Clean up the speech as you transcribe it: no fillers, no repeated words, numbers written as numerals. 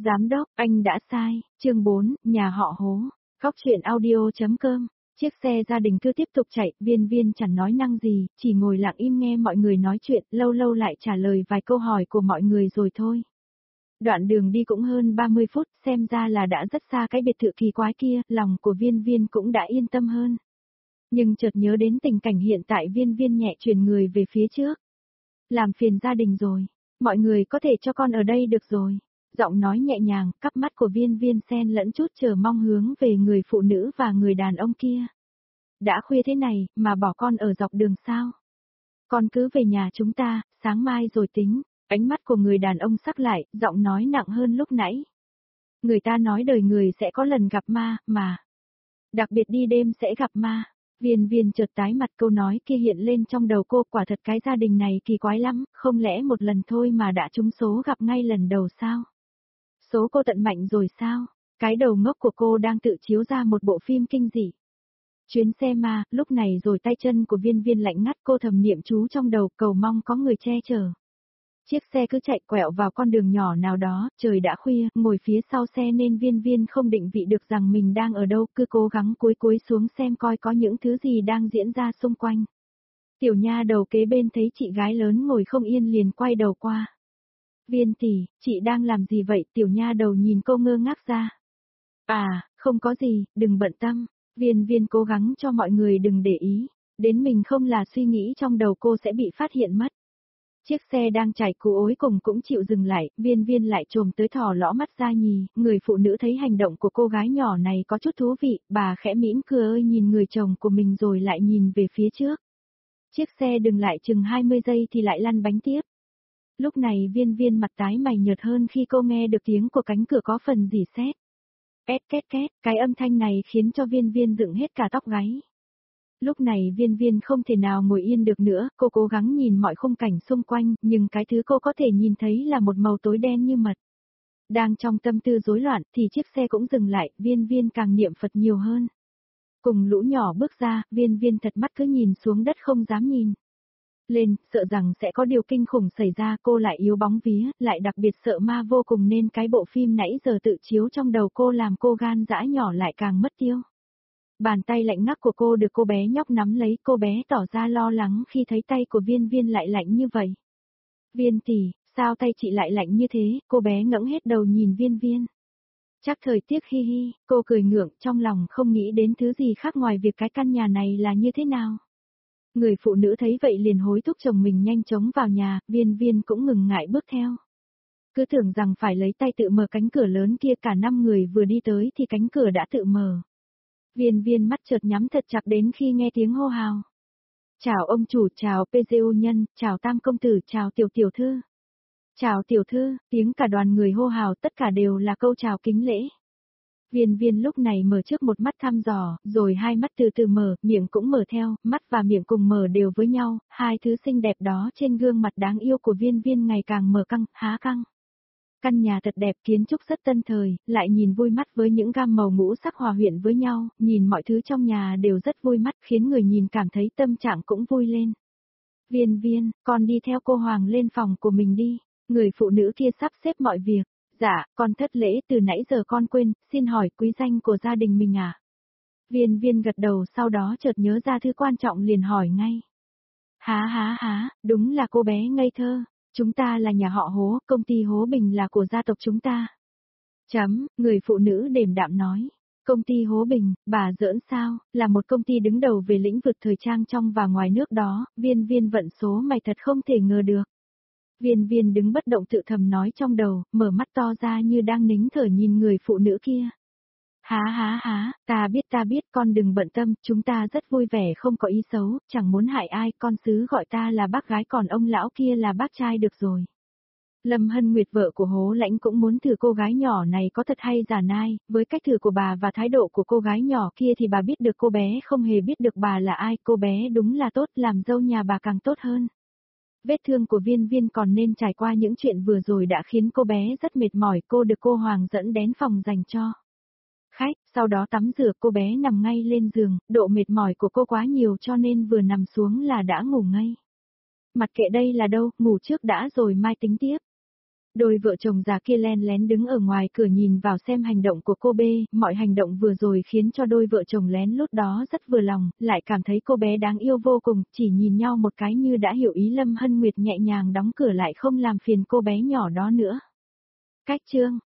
Giám đốc, anh đã sai, chương 4, nhà họ Hố, góc truyện audio.com. Chiếc xe gia đình cứ tiếp tục chạy, Viên Viên chẳng nói năng gì, chỉ ngồi lặng im nghe mọi người nói chuyện, lâu lâu lại trả lời vài câu hỏi của mọi người rồi thôi. Đoạn đường đi cũng hơn 30 phút, xem ra là đã rất xa cái biệt thự kỳ quái kia, lòng của Viên Viên cũng đã yên tâm hơn. Nhưng chợt nhớ đến tình cảnh hiện tại, Viên Viên nhẹ chuyển người về phía trước. Làm phiền gia đình rồi, mọi người có thể cho con ở đây được rồi. Giọng nói nhẹ nhàng, cặp mắt của Viên Viên xen lẫn chút chờ mong hướng về người phụ nữ và người đàn ông kia. Đã khuya thế này, mà bỏ con ở dọc đường sao? Con cứ về nhà chúng ta, sáng mai rồi tính. Ánh mắt của người đàn ông sắc lại, giọng nói nặng hơn lúc nãy. Người ta nói đời người sẽ có lần gặp ma, mà. Đặc biệt đi đêm sẽ gặp ma. Viên Viên chợt tái mặt, câu nói kia hiện lên trong đầu cô, quả thật cái gia đình này kỳ quái lắm, không lẽ một lần thôi mà đã trúng số gặp ngay lần đầu sao? Số cô tận mạnh rồi sao? Cái đầu ngốc của cô đang tự chiếu ra một bộ phim kinh dị. Chuyến xe ma, lúc này rồi tay chân của Viên Viên lạnh ngắt, cô thầm niệm chú trong đầu, cầu mong có người che chở. Chiếc xe cứ chạy quẹo vào con đường nhỏ nào đó, trời đã khuya, ngồi phía sau xe nên Viên Viên không định vị được rằng mình đang ở đâu, cứ cố gắng cúi xuống xem coi có những thứ gì đang diễn ra xung quanh. Tiểu nha đầu kế bên thấy chị gái lớn ngồi không yên liền quay đầu qua. Viên tỷ, chị đang làm gì vậy? Tiểu nha đầu nhìn cô ngơ ngác ra. À, không có gì, đừng bận tâm. Viên Viên cố gắng cho mọi người đừng để ý, đến mình không là suy nghĩ trong đầu cô sẽ bị phát hiện mất. Chiếc xe đang chạy cú ối cùng cũng chịu dừng lại, Viên Viên lại trồm tới thò lõ mắt ra nhìn, người phụ nữ thấy hành động của cô gái nhỏ này có chút thú vị, bà khẽ mỉm cười ơi nhìn người chồng của mình rồi lại nhìn về phía trước. Chiếc xe dừng lại chừng 20 giây thì lại lăn bánh tiếp. Lúc này Viên Viên mặt tái mày nhợt hơn khi cô nghe được tiếng của cánh cửa có phần rỉ sét. Két két két, cái âm thanh này khiến cho Viên Viên dựng hết cả tóc gáy. Lúc này Viên Viên không thể nào ngồi yên được nữa, cô cố gắng nhìn mọi khung cảnh xung quanh, nhưng cái thứ cô có thể nhìn thấy là một màu tối đen như mật. Đang trong tâm tư rối loạn thì chiếc xe cũng dừng lại, Viên Viên càng niệm Phật nhiều hơn. Cùng lũ nhỏ bước ra, Viên Viên thật mắt cứ nhìn xuống đất không dám nhìn lên, sợ rằng sẽ có điều kinh khủng xảy ra, cô lại yếu bóng vía, lại đặc biệt sợ ma vô cùng nên cái bộ phim nãy giờ tự chiếu trong đầu cô làm cô gan dã nhỏ lại càng mất tiêu. Bàn tay lạnh ngắt của cô được cô bé nhóc nắm lấy, cô bé tỏ ra lo lắng khi thấy tay của Viên Viên lại lạnh như vậy. Viên tỷ, sao tay chị lại lạnh như thế? Cô bé ngẩng hết đầu nhìn Viên Viên. Chắc thời tiết hi hi, cô cười ngượng, trong lòng không nghĩ đến thứ gì khác ngoài việc cái căn nhà này là như thế nào. Người phụ nữ thấy vậy liền hối thúc chồng mình nhanh chóng vào nhà, Viên Viên cũng ngừng ngại bước theo. Cứ tưởng rằng phải lấy tay tự mở cánh cửa lớn kia, cả 5 người vừa đi tới thì cánh cửa đã tự mở. Viên Viên mắt chợt nhắm thật chặt đến khi nghe tiếng hô hào. Chào ông chủ, chào PGU nhân, chào Tam công tử, chào tiểu thư. Chào tiểu thư, tiếng cả đoàn người hô hào tất cả đều là câu chào kính lễ. Viên Viên lúc này mở trước một mắt thăm dò, rồi hai mắt từ từ mở, miệng cũng mở theo, mắt và miệng cùng mở đều với nhau, hai thứ xinh đẹp đó trên gương mặt đáng yêu của Viên Viên ngày càng mở căng, há căng. Căn nhà thật đẹp, kiến trúc rất tân thời, lại nhìn vui mắt với những gam màu ngũ sắc hòa quyện với nhau, nhìn mọi thứ trong nhà đều rất vui mắt khiến người nhìn cảm thấy tâm trạng cũng vui lên. Viên Viên, con đi theo cô Hoàng lên phòng của mình đi, người phụ nữ kia sắp xếp mọi việc. Dạ, con thất lễ từ nãy giờ con quên, xin hỏi quý danh của gia đình mình à? Viên Viên gật đầu sau đó chợt nhớ ra thứ quan trọng liền hỏi ngay. Há, đúng là cô bé ngây thơ. Chúng ta là nhà họ Hố, công ty Hố Bình là của gia tộc chúng ta. Người phụ nữ đềm đạm nói. Công ty Hố Bình, bà giỡn sao, là một công ty đứng đầu về lĩnh vực thời trang trong và ngoài nước đó, Viên Viên vận số mày thật không thể ngờ được. Viên Viên đứng bất động tự thầm nói trong đầu, mở mắt to ra như đang nín thở nhìn người phụ nữ kia. Há, ta biết con đừng bận tâm, chúng ta rất vui vẻ không có ý xấu, chẳng muốn hại ai, con xứ gọi ta là bác gái còn ông lão kia là bác trai được rồi. Lâm Hân Nguyệt vợ của Hố Lãnh cũng muốn thử cô gái nhỏ này có thật hay giả nai, với cách thử của bà và thái độ của cô gái nhỏ kia thì bà biết được cô bé không hề biết được bà là ai, cô bé đúng là tốt, làm dâu nhà bà càng tốt hơn. Vết thương của Viên Viên còn nên trải qua những chuyện vừa rồi đã khiến cô bé rất mệt mỏi, cô được cô Hoàng dẫn đến phòng dành cho khách, sau đó tắm rửa, cô bé nằm ngay lên giường, độ mệt mỏi của cô quá nhiều cho nên vừa nằm xuống là đã ngủ ngay. Mặc kệ đây là đâu, ngủ trước đã rồi mai tính tiếp. Đôi vợ chồng già kia len lén đứng ở ngoài cửa nhìn vào xem hành động của cô B, mọi hành động vừa rồi khiến cho đôi vợ chồng lén lút đó rất vừa lòng, lại cảm thấy cô bé đáng yêu vô cùng, chỉ nhìn nhau một cái như đã hiểu ý. Lâm Hân Nguyệt nhẹ nhàng đóng cửa lại không làm phiền cô bé nhỏ đó nữa. Cách chương